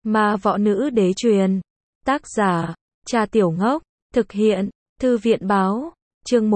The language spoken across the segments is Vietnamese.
Ma Võ Nữ Đế truyền. Tác giả, Cha Tiểu Ngốc. Thực hiện, Thư viện Báo. Chương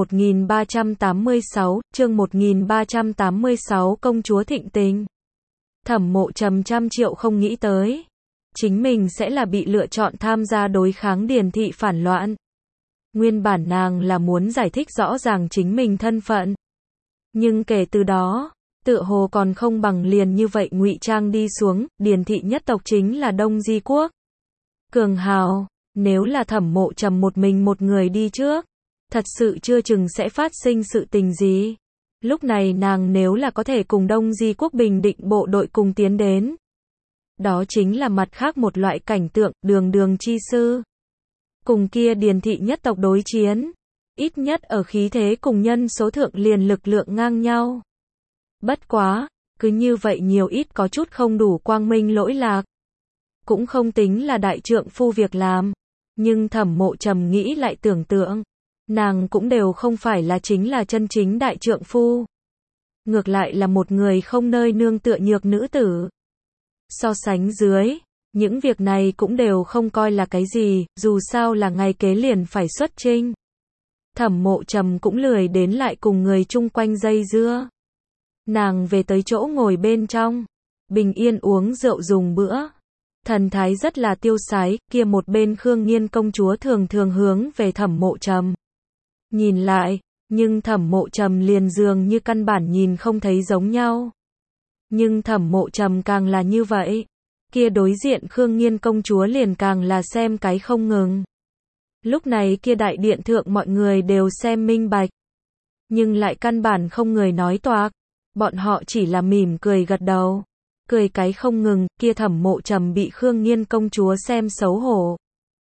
1386, Công chúa thịnh tình. Thẩm Mộ Trầm trăm triệu không nghĩ tới. Chính mình sẽ là bị lựa chọn tham gia đối kháng Điền thị phản loạn. Nguyên bản nàng là muốn giải thích rõ ràng chính mình thân phận. Nhưng kể từ đó, tựa hồ còn không bằng liền như vậy ngụy trang đi xuống, Điền thị nhất tộc chính là Đông Di quốc. Cường hào, nếu là Thẩm Mộ Trầm một mình một người đi trước, thật sự chưa chừng sẽ phát sinh sự tình gì. Lúc này nàng nếu là có thể cùng Đông Di quốc bình định bộ đội cùng tiến đến. Đó chính là mặt khác một loại cảnh tượng, đường chi sư. Cùng kia Điền thị nhất tộc đối chiến. Ít nhất ở khí thế cùng nhân số thượng liền lực lượng ngang nhau. Bất quá, cứ như vậy nhiều ít có chút không đủ quang minh lỗi lạc. Cũng không tính là đại trượng phu việc làm. Nhưng Thẩm Mộ Trầm nghĩ lại tưởng tượng. Nàng cũng đều không phải là chính là chân chính đại trượng phu. Ngược lại là một người không nơi nương tựa nhược nữ tử. So sánh dưới, những việc này cũng đều không coi là cái gì, dù sao là ngày kế liền phải xuất chinh. Thẩm Mộ Trầm cũng lười đến lại cùng người chung quanh dây dưa. Nàng về tới chỗ ngồi bên trong, bình yên uống rượu dùng bữa. Thần thái rất là tiêu sái, kia một bên Khương Nghiên công chúa thường thường hướng về Thẩm Mộ Trầm. Nhìn lại, nhưng Thẩm Mộ Trầm liền dường như căn bản nhìn không thấy giống nhau. Nhưng Thẩm Mộ Trầm càng là như vậy, kia đối diện Khương Nghiên công chúa liền càng là xem cái không ngừng. Lúc này kia đại điện thượng mọi người đều xem minh bạch, nhưng lại căn bản không người nói toạc, bọn họ chỉ là mỉm cười gật đầu, cười cái không ngừng, kia Thẩm Mộ Trầm bị Khương Nghiên công chúa xem xấu hổ.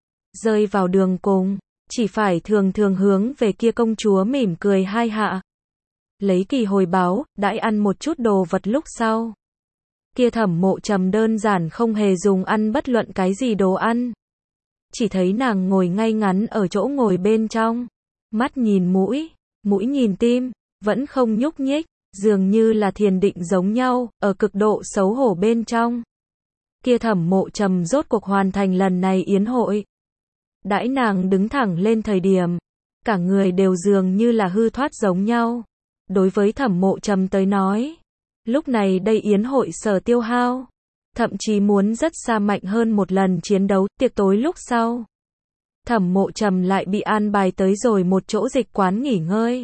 Rơi vào đường cùng, chỉ phải thường thường hướng về kia công chúa mỉm cười hai hạ. Lấy kỳ hồi báo, đãi ăn một chút đồ vật lúc sau. Kia Thẩm Mộ Trầm đơn giản không hề dùng ăn bất luận cái gì đồ ăn. Chỉ thấy nàng ngồi ngay ngắn ở chỗ ngồi bên trong. Mắt nhìn mũi, mũi nhìn tim, vẫn không nhúc nhích, dường như là thiền định giống nhau, ở cực độ xấu hổ bên trong. Kia Thẩm Mộ Trầm rốt cuộc hoàn thành lần này yến hội. Đãi nàng đứng thẳng lên thời điểm, cả người đều dường như là hư thoát giống nhau. Đối với Thẩm Mộ Trầm tới nói, lúc này đây yến hội sở tiêu hao, thậm chí muốn rất xa mạnh hơn một lần chiến đấu, tiệc tối lúc sau. Thẩm Mộ Trầm lại bị an bài tới rồi một chỗ dịch quán nghỉ ngơi.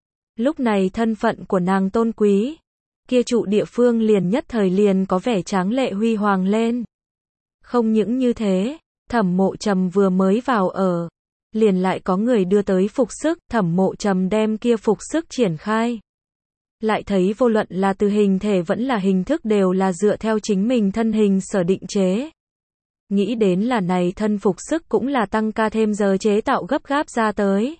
Lúc này thân phận của nàng tôn quý, kia trụ địa phương liền nhất thời liền có vẻ tráng lệ huy hoàng lên. Không những như thế, Thẩm Mộ Trầm vừa mới vào ở, liền lại có người đưa tới phục sức, Thẩm Mộ Trầm đem kia phục sức triển khai. Lại thấy vô luận là từ hình thể vẫn là hình thức đều là dựa theo chính mình thân hình sở định chế. Nghĩ đến là này thân phục sức cũng là tăng ca thêm giờ chế tạo gấp gáp ra tới.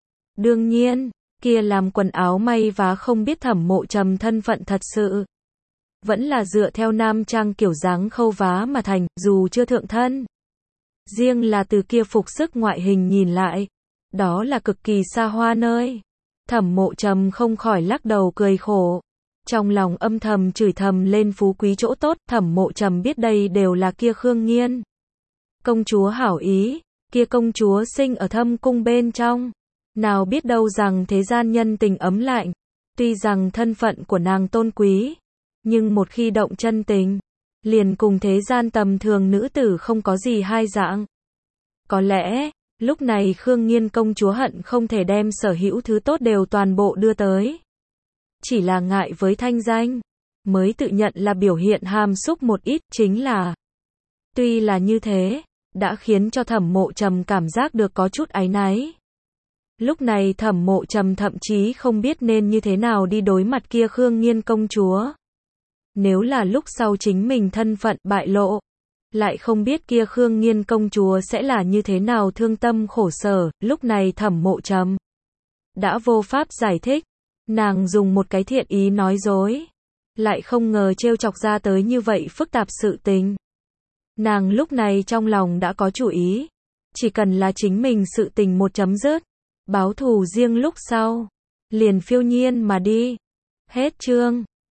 Đương nhiên, kia làm quần áo may vá không biết Thẩm Mộ Trầm thân phận thật sự. Vẫn là dựa theo nam trang kiểu dáng khâu vá mà thành, dù chưa thượng thân. Riêng là từ kia phục sức ngoại hình nhìn lại, đó là cực kỳ xa hoa nơi. Thẩm Mộ Trầm không khỏi lắc đầu cười khổ. Trong lòng âm thầm chửi thầm lên phú quý chỗ tốt, Thẩm Mộ Trầm biết đây đều là kia Khương Nghiên công chúa hảo ý, kia công chúa sinh ở thâm cung bên trong. Nào biết đâu rằng thế gian nhân tình ấm lạnh, tuy rằng thân phận của nàng tôn quý, nhưng một khi động chân tình, liền cùng thế gian tầm thường nữ tử không có gì hai dạng. Có lẽ, lúc này Khương Nghiên công chúa hận không thể đem sở hữu thứ tốt đều toàn bộ đưa tới. Chỉ là ngại với thanh danh, mới tự nhận là biểu hiện hàm xúc một ít, chính là. Tuy là như thế, đã khiến cho Thẩm Mộ Trầm cảm giác được có chút áy náy. Lúc này Thẩm Mộ Trầm thậm chí không biết nên như thế nào đi đối mặt kia Khương Nghiên công chúa. Nếu là lúc sau chính mình thân phận bại lộ, lại không biết kia Khương Nghiên công chúa sẽ là như thế nào thương tâm khổ sở. Lúc này Thẩm Mộ Trầm đã vô pháp giải thích, nàng dùng một cái thiện ý nói dối, lại không ngờ trêu chọc ra tới như vậy phức tạp sự tình. Nàng lúc này trong lòng đã có chủ ý, chỉ cần là chính mình sự tình một chấm dứt, báo thù riêng lúc sau, liền phiêu nhiên mà đi. Hết chương.